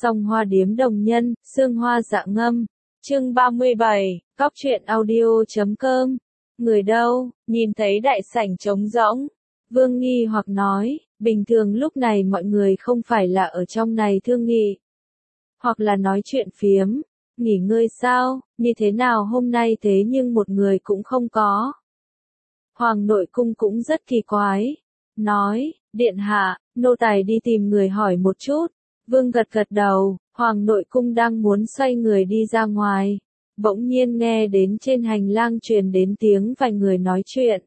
Song Hoa Điếm Đồng Nhân, Sương Hoa Dạ Ngâm. Chương 37, Cóc truyện audio.com. Người đâu? Nhìn thấy đại sảnh trống rỗng, Vương nghi hoặc nói, bình thường lúc này mọi người không phải là ở trong này thương nghị, hoặc là nói chuyện phiếm, nghỉ ngơi sao, như thế nào hôm nay thế nhưng một người cũng không có. Hoàng nội cung cũng rất kỳ quái, nói, điện hạ, nô tài đi tìm người hỏi một chút. Vương gật gật đầu, Hoàng nội cung đang muốn xoay người đi ra ngoài, bỗng nhiên nghe đến trên hành lang truyền đến tiếng vài người nói chuyện.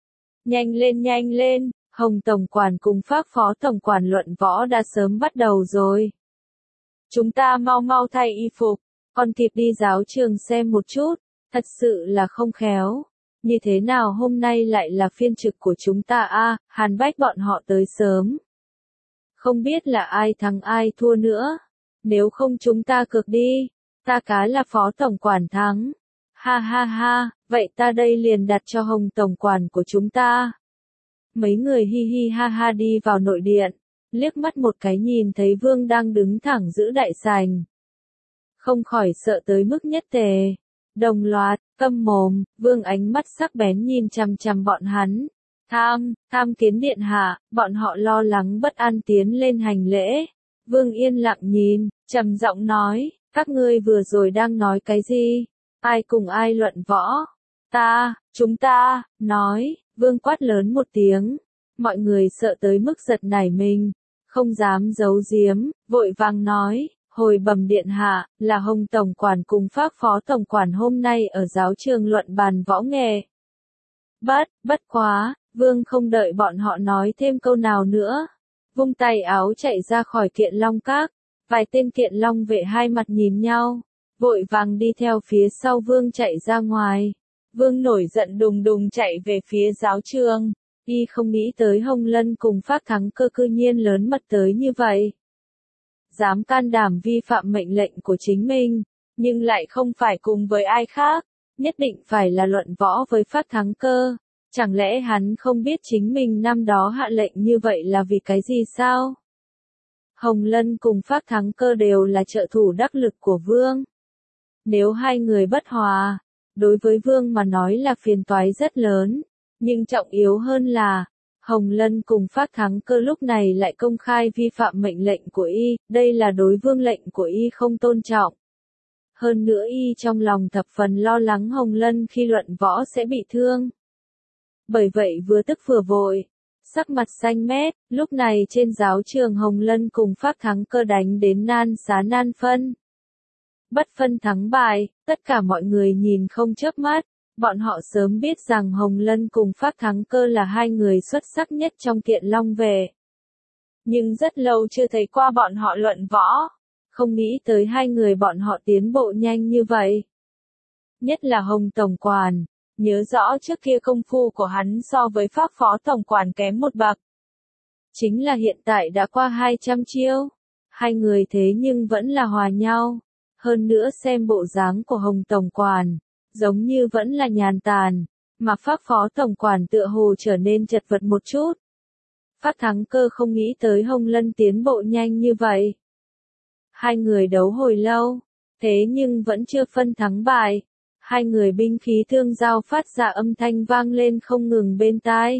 Nhanh lên, Hồng tổng quản cùng Phác phó tổng quản luận võ đã sớm bắt đầu rồi. Chúng ta mau thay y phục, còn kịp đi giáo trường xem một chút, thật sự là không khéo. Như thế nào hôm nay lại là phiên trực của chúng ta a? Hàn Bách bọn họ tới sớm. Không biết là ai thắng ai thua nữa. Nếu không chúng ta cược đi, ta cá là phó tổng quản thắng. Ha, vậy ta đây liền đặt cho Hồng tổng quản của chúng ta. Mấy người hi hi ha đi vào nội điện, liếc mắt một cái nhìn thấy Vương đang đứng thẳng giữ đại sảnh. Không khỏi sợ tới mức nhất tề. Đồng loạt, câm mồm, Vương ánh mắt sắc bén nhìn chằm chằm bọn hắn. Tham kiến điện hạ, bọn họ lo lắng bất an tiến lên hành lễ. Vương yên lặng nhìn, trầm giọng nói, các ngươi vừa rồi đang nói cái gì? Ai cùng ai luận võ? Chúng ta, nói, Vương quát lớn một tiếng. Mọi người sợ tới mức giật nảy mình, không dám giấu giếm, vội vàng nói, hồi bẩm điện hạ, là Hồng tổng quản cùng Phác phó tổng quản hôm nay ở giáo trường luận bàn võ nghệ. Bất quá, Vương không đợi bọn họ nói thêm câu nào nữa, vung tay áo chạy ra khỏi Kiện Long Các. Vài tên Kiện Long vệ hai mặt nhìn nhau, vội vàng đi theo phía sau Vương chạy ra ngoài. Vương nổi giận đùng đùng chạy về phía giáo trường, y không nghĩ tới Hồng Lân cùng Phác Thắng Cơ cư nhiên lớn mật tới như vậy. Dám can đảm vi phạm mệnh lệnh của chính mình, nhưng lại không phải cùng với ai khác, nhất định phải là luận võ với Phác Thắng Cơ. Chẳng lẽ hắn không biết chính mình năm đó hạ lệnh như vậy là vì cái gì sao? Hồng Lân cùng Phác Thắng Cơ đều là trợ thủ đắc lực của Vương. Nếu hai người bất hòa, đối với Vương mà nói là phiền toái rất lớn, nhưng trọng yếu hơn là, Hồng Lân cùng Phác Thắng Cơ lúc này lại công khai vi phạm mệnh lệnh của y, đây là đối Vương lệnh của y không tôn trọng. Hơn nữa y trong lòng thập phần lo lắng Hồng Lân khi luận võ sẽ bị thương. Bởi vậy vừa tức vừa vội, sắc mặt xanh mét, lúc này trên giáo trường Hồng Lân cùng Phác Thắng Cơ đánh đến nan xá nan phân. Bất phân thắng bại, tất cả mọi người nhìn không chớp mắt, bọn họ sớm biết rằng Hồng Lân cùng Phác Thắng Cơ là hai người xuất sắc nhất trong Kiện Long vệ. Nhưng rất lâu chưa thấy qua bọn họ luận võ, không nghĩ tới hai người bọn họ tiến bộ nhanh như vậy. Nhất là Hồng tổng quản. Nhớ rõ trước kia công phu của hắn so với Phác phó tổng quản kém một bậc. Chính là hiện tại đã qua 200 chiêu. Hai người thế nhưng vẫn là hòa nhau. Hơn nữa xem bộ dáng của Hồng tổng quản, giống như vẫn là nhàn tàn, mà Phác phó tổng quản tựa hồ trở nên chật vật một chút. Phác Thắng Cơ không nghĩ tới Hồng Lân tiến bộ nhanh như vậy. Hai người đấu hồi lâu, thế nhưng vẫn chưa phân thắng bại. Hai người binh khí thương giao phát ra âm thanh vang lên không ngừng bên tai.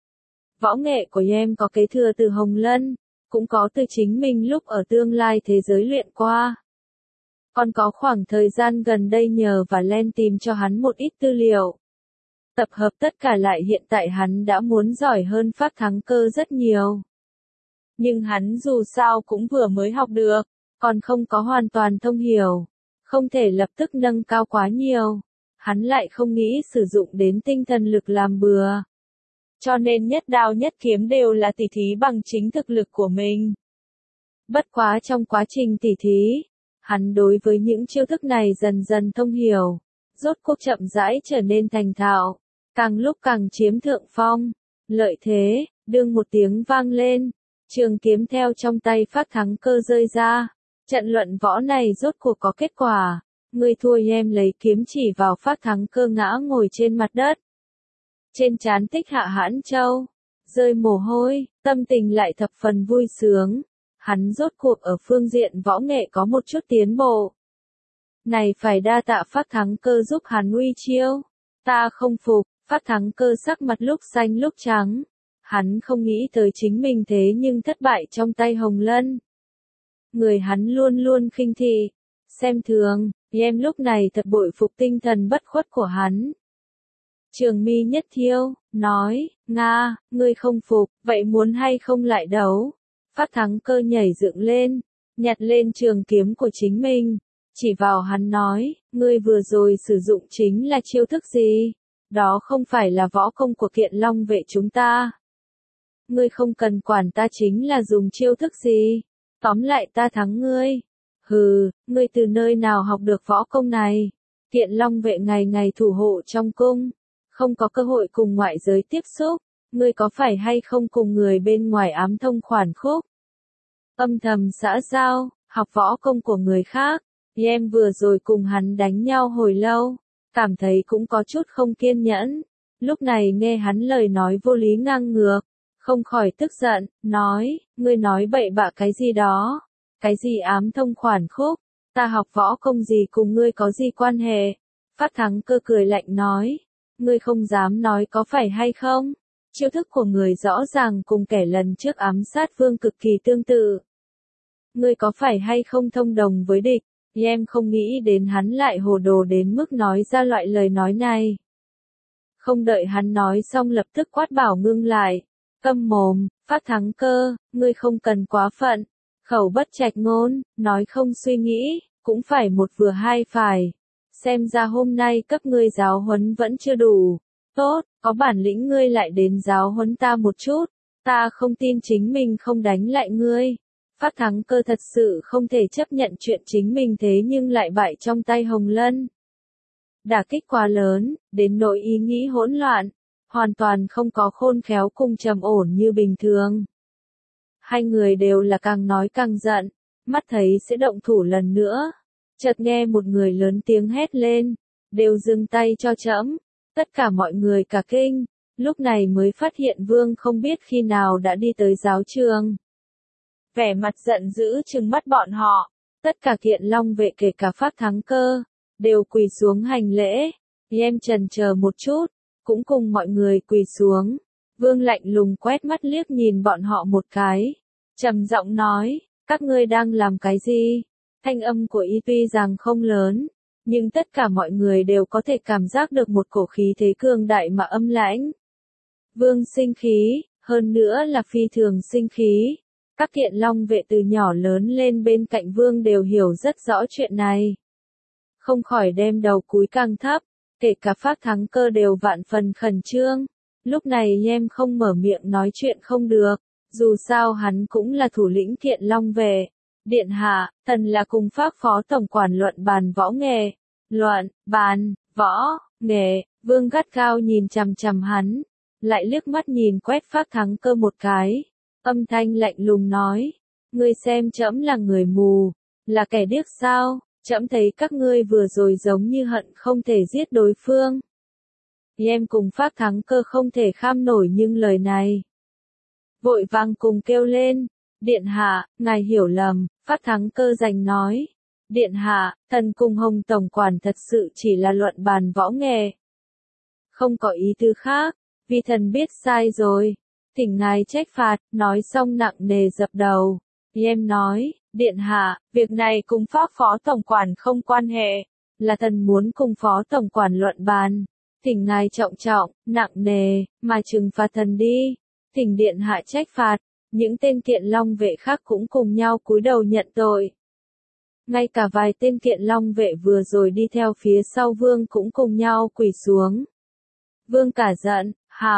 Võ nghệ của em có kế thừa từ Hồng Lân, cũng có từ chính mình lúc ở tương lai thế giới luyện qua. Còn có khoảng thời gian gần đây nhờ và len tìm cho hắn một ít tư liệu. Tập hợp tất cả lại hiện tại hắn đã muốn giỏi hơn Phác Thắng Cơ rất nhiều. Nhưng hắn dù sao cũng vừa mới học được, còn không có hoàn toàn thông hiểu. Không thể lập tức nâng cao quá nhiều, hắn lại không nghĩ sử dụng đến tinh thần lực làm bừa. Cho nên nhất đao nhất kiếm đều là tỉ thí bằng chính thực lực của mình. Bất quá trong quá trình tỉ thí, hắn đối với những chiêu thức này dần dần thông hiểu, rốt cuộc chậm rãi trở nên thành thạo, càng lúc càng chiếm thượng phong, lợi thế, đương một tiếng vang lên, trường kiếm theo trong tay Phác Thắng Cơ rơi ra. Trận luận võ này rốt cuộc có kết quả, người thua em lấy kiếm chỉ vào Phác Thắng Cơ ngã ngồi trên mặt đất. Trên trán Tích Hạ Hãn Châu, rơi mồ hôi, tâm tình lại thập phần vui sướng. hắn rốt cuộc ở phương diện võ nghệ có một chút tiến bộ. Này phải đa tạ Phát Thắng Cơ giúp hắn uy chiêu. Ta không phục, Phát Thắng Cơ sắc mặt lúc xanh lúc trắng. Hắn không nghĩ tới chính mình thế nhưng thất bại trong tay Hồng Lân. Người hắn luôn luôn khinh thị, xem thường, em lúc này thật bội phục tinh thần bất khuất của hắn. Trường Mi Nhất Thiêu, nói, Nga, ngươi không phục, vậy muốn hay không lại đấu? Phát Thắng Cơ nhảy dựng lên, nhặt lên trường kiếm của chính mình, chỉ vào hắn nói, ngươi vừa rồi sử dụng chính là chiêu thức gì? Đó không phải là võ công của Kiện Long vệ chúng ta. Ngươi không cần quản ta chính là dùng chiêu thức gì, tóm lại ta thắng ngươi. Hừ, ngươi từ nơi nào học được võ công này? Kiện Long vệ ngày ngày thủ hộ trong cung, không có cơ hội cùng ngoại giới tiếp xúc, ngươi có phải hay không cùng người bên ngoài ám thông khoản khúc? Âm thầm xã giao, học võ công của người khác, em vừa rồi cùng hắn đánh nhau hồi lâu, cảm thấy cũng có chút không kiên nhẫn. Lúc này nghe hắn lời nói vô lý ngang ngược, không khỏi tức giận, nói, ngươi nói bậy bạ cái gì đó, cái gì ám thông khoản khúc, ta học võ công gì cùng ngươi có gì quan hệ? Phát Thắng Cơ cười lạnh nói, ngươi không dám nói có phải hay không? Chiêu thức của người rõ ràng cùng kẻ lần trước ám sát vương cực kỳ tương tự. Ngươi có phải hay không thông đồng với địch? Em không nghĩ đến hắn lại hồ đồ đến mức nói ra loại lời nói này. Không đợi hắn nói xong lập tức quát bảo ngưng lại. Câm mồm, Phát Thắng Cơ, ngươi không cần quá phận. Khẩu bất trạch ngôn, nói không suy nghĩ, cũng phải một vừa hai phải. Xem ra hôm nay cấp ngươi giáo huấn vẫn chưa đủ. Tốt, có bản lĩnh ngươi lại đến giáo huấn ta một chút. Ta không tin chính mình không đánh lại ngươi. Phát Thắng Cơ thật sự không thể chấp nhận chuyện chính mình thế nhưng lại bại trong tay Hồng Lân. Đả kích quá lớn, đến nỗi ý nghĩ hỗn loạn, hoàn toàn không có khôn khéo cùng trầm ổn như bình thường. Hai người đều là càng nói càng giận, mắt thấy sẽ động thủ lần nữa. Chợt nghe một người lớn tiếng hét lên, đều dừng tay cho trẫm. Tất cả mọi người cả kinh, lúc này mới phát hiện Vương không biết khi nào đã đi tới giáo trường. Vẻ mặt giận dữ trừng mắt bọn họ, tất cả Kiện Long vệ kể cả Phát Thắng Cơ, đều quỳ xuống hành lễ. Em chần chờ một chút, cũng cùng mọi người quỳ xuống. Vương lạnh lùng quét mắt liếc nhìn bọn họ một cái, trầm giọng nói, các ngươi đang làm cái gì? Thanh âm của y tuy rằng không lớn, nhưng tất cả mọi người đều có thể cảm giác được một cổ khí thế cường đại mà âm lãnh. Vương sinh khí, hơn nữa là phi thường sinh khí. Các Kiện Long vệ từ nhỏ lớn lên bên cạnh Vương đều hiểu rất rõ chuyện này. Không khỏi đem đầu cúi càng thấp, kể cả Phát Thắng Cơ đều vạn phần khẩn trương. Lúc này em không mở miệng nói chuyện không được, dù sao hắn cũng là thủ lĩnh Kiện Long vệ. Điện hạ, thần là cùng Phác phó tổng quản luận bàn võ nghệ. Luận, bàn, võ, nghệ, Vương gắt gao nhìn chằm chằm hắn, lại liếc mắt nhìn quét Phát Thắng Cơ một cái. Âm thanh lạnh lùng nói, ngươi xem trẫm là người mù, là kẻ điếc sao? Trẫm thấy các ngươi vừa rồi giống như hận không thể giết đối phương. Em cùng Phát Thắng Cơ không thể kham nổi nhưng lời này. Vội vàng cùng kêu lên, Điện hạ, ngài hiểu lầm. Phát Thắng Cơ giành nói, Điện hạ, thần cùng Hồng tổng quản thật sự chỉ là luận bàn võ nghệ, không có ý tư khác, vì thần biết sai rồi, thỉnh ngài trách phạt. Nói xong nặng nề dập đầu. Em nói, Điện hạ, việc này cùng Phác phó tổng quản không quan hệ, là thần muốn cùng phó tổng quản luận bàn, thỉnh ngài trọng trọng, nặng nề, mà trừng phạt thần đi, thỉnh Điện hạ trách phạt. Những tên Kiện Long vệ khác cũng cùng nhau cúi đầu nhận tội. Ngay cả vài tên Kiện Long vệ vừa rồi đi theo phía sau Vương cũng cùng nhau quỳ xuống. Vương cả giận,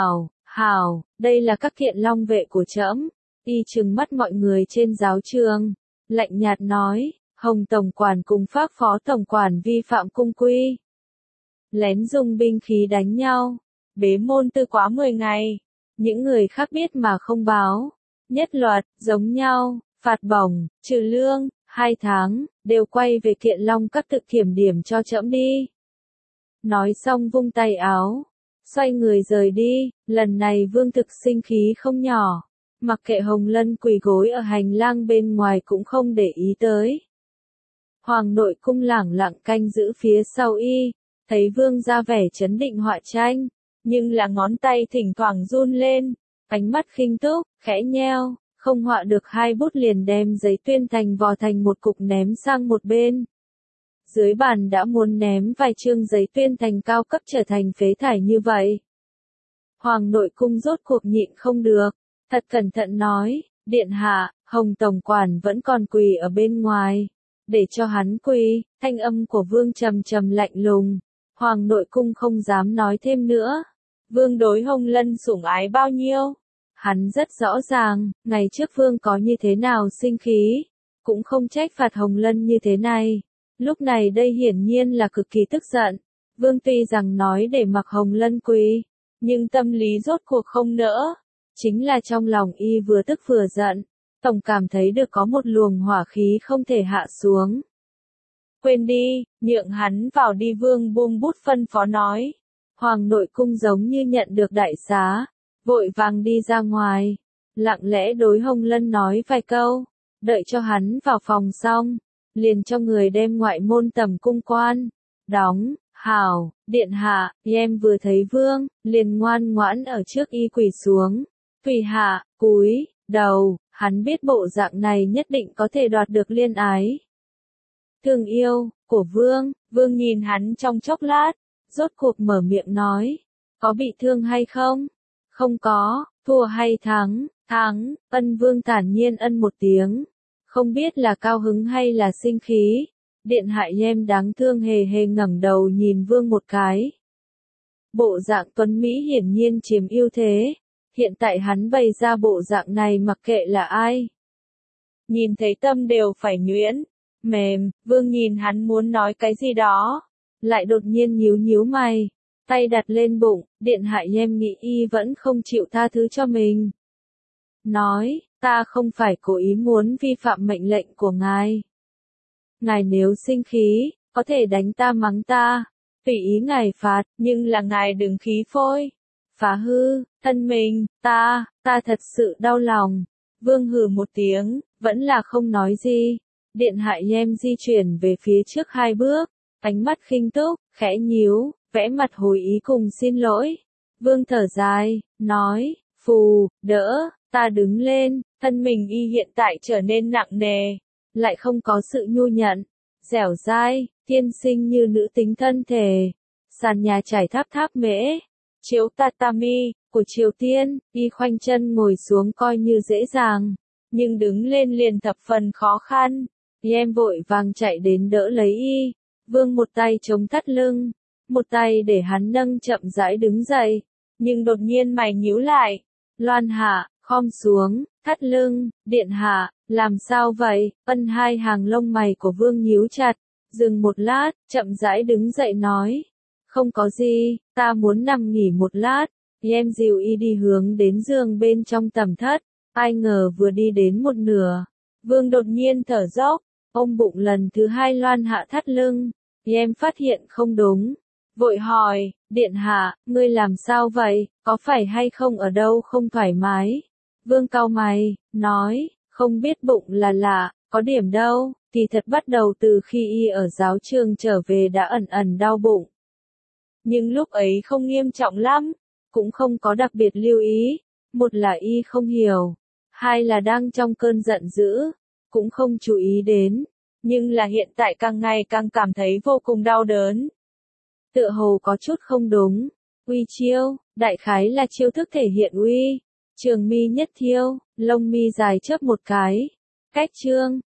hảo, đây là các Kiện Long vệ của trẫm. Y trừng mắt mọi người trên giáo trường, lạnh nhạt nói, Hồng tổng quản cùng Phác phó tổng quản vi phạm cung quy. Lén dùng binh khí đánh nhau, bế môn tư quá 10 ngày. Những người khác biết mà không báo. Nhất luật, giống nhau, phạt bổng, trừ lương, 2 tháng, đều quay về Kiện Long các tự kiểm điểm cho trẫm đi. Nói xong vung tay áo, xoay người rời đi. Lần này Vương thực sinh khí không nhỏ. mặc kệ Hồng Lân quỳ gối ở hành lang bên ngoài cũng không để ý tới. Hoàng nội cung lẳng lặng canh giữ phía sau y, thấy vương ra vẻ chấn định họa tranh, nhưng là ngón tay thỉnh thoảng run lên, ánh mắt khinh túc, khẽ nheo, không họa được hai bút liền đem giấy tuyên thành vò thành một cục ném sang một bên. Dưới bàn đã muốn ném vài chương giấy tuyên thành cao cấp trở thành phế thải như vậy. Hoàng nội cung rốt cuộc nhịn không được, thật cẩn thận nói, điện hạ, Hồng tổng quản vẫn còn quỳ ở bên ngoài, để cho hắn quỳ. Thanh âm của vương trầm trầm lạnh lùng, Hoàng nội cung không dám nói thêm nữa. Vương đối Hồng Lân sủng ái bao nhiêu? Hắn rất rõ ràng, ngày trước vương có như thế nào sinh khí, cũng không trách phạt Hồng Lân như thế này. Lúc này đây hiển nhiên là cực kỳ tức giận. Vương tuy rằng nói để mặc Hồng Lân quỳ, nhưng tâm lý rốt cuộc không nỡ. Chính là trong lòng y vừa tức vừa giận, tổng cảm thấy được có một luồng hỏa khí không thể hạ xuống. Quên đi, nhượng hắn vào đi, vương buông bút phân phó nói. Hoàng nội cung giống như nhận được đại xá, vội vàng đi ra ngoài, lặng lẽ đối Hồng Lân nói vài câu, đợi cho hắn vào phòng xong, liền cho người đem ngoại môn tầm cung quan đóng. Hảo, điện hạ, em vừa thấy vương, liền ngoan ngoãn ở trước y quỳ xuống. Tùy hạ, cúi đầu, hắn biết bộ dạng này nhất định có thể đoạt được liên ái. Thương yêu của vương, vương nhìn hắn trong chốc lát, rốt cuộc mở miệng nói, có bị thương hay không? Không có, thua hay thắng? Thắng. Ân vương thản nhiên ân một tiếng, không biết là cao hứng hay là sinh khí. Điện hạ em đáng thương hề hề ngẩng đầu nhìn vương một cái. Bộ dạng tuấn Mỹ hiển nhiên chiếm ưu thế. Hiện tại hắn bày ra bộ dạng này mặc kệ là ai. Nhìn thấy tâm đều phải nhuyễn, mềm, vương nhìn hắn muốn nói cái gì đó. Lại đột nhiên nhíu nhíu mày, tay đặt lên bụng, điện hạ em nghĩ y vẫn không chịu tha thứ cho mình. Nói, ta không phải cố ý muốn vi phạm mệnh lệnh của ngài. Ngài nếu sinh khí, có thể đánh ta mắng ta, tùy ý ngài phạt, nhưng là ngài đừng khí phôi, phá hư thân mình, ta thật sự đau lòng. Vương hừ một tiếng, vẫn là không nói gì. Điện hạ em di chuyển về phía trước hai bước, ánh mắt khinh túc, khẽ nhíu, vẽ mặt hồi ý cùng xin lỗi. Vương thở dài, nói, phù, đỡ, ta đứng lên, thân mình y hiện tại trở nên nặng nề, lại không có sự nhu nhận, dẻo dai, tiên sinh như nữ tính thân thể. Sàn nhà trải tháp tháp mễ, chiếu tatami của Triều Tiên, y khoanh chân ngồi xuống coi như dễ dàng, nhưng đứng lên liền thập phần khó khăn. Em vội vàng chạy đến đỡ lấy y. Vương một tay chống thắt lưng, một tay để hắn nâng chậm rãi đứng dậy, nhưng đột nhiên mày nhíu lại. Loan hạ, khom xuống, thắt lưng, điện hạ, làm sao vậy? Ân hai hàng lông mày của vương nhíu chặt, dừng một lát, chậm rãi đứng dậy nói. Không có gì, ta muốn nằm nghỉ một lát. Em dìu y đi hướng đến giường bên trong tầm thất, ai ngờ vừa đi đến một nửa, vương đột nhiên thở dốc, ôm bụng lần thứ hai Loan hạ thắt lưng. Em phát hiện không đúng, vội hỏi, điện hạ, ngươi làm sao vậy, có phải hay không ở đâu không thoải mái? Vương cau mày, nói, không biết bụng là lạ, có điểm đâu, thì thật bắt đầu từ khi y ở giáo trường trở về đã ẩn ẩn đau bụng. Nhưng lúc ấy không nghiêm trọng lắm, cũng không có đặc biệt lưu ý, một là y không hiểu, hai là đang trong cơn giận dữ, cũng không chú ý đến, nhưng là hiện tại càng ngày càng cảm thấy vô cùng đau đớn. Tựa hồ có chút không đúng, uy chiêu, đại khái là chiêu thức thể hiện uy, trường mi nhất thiêu, lông mi dài chớp một cái, cách chương,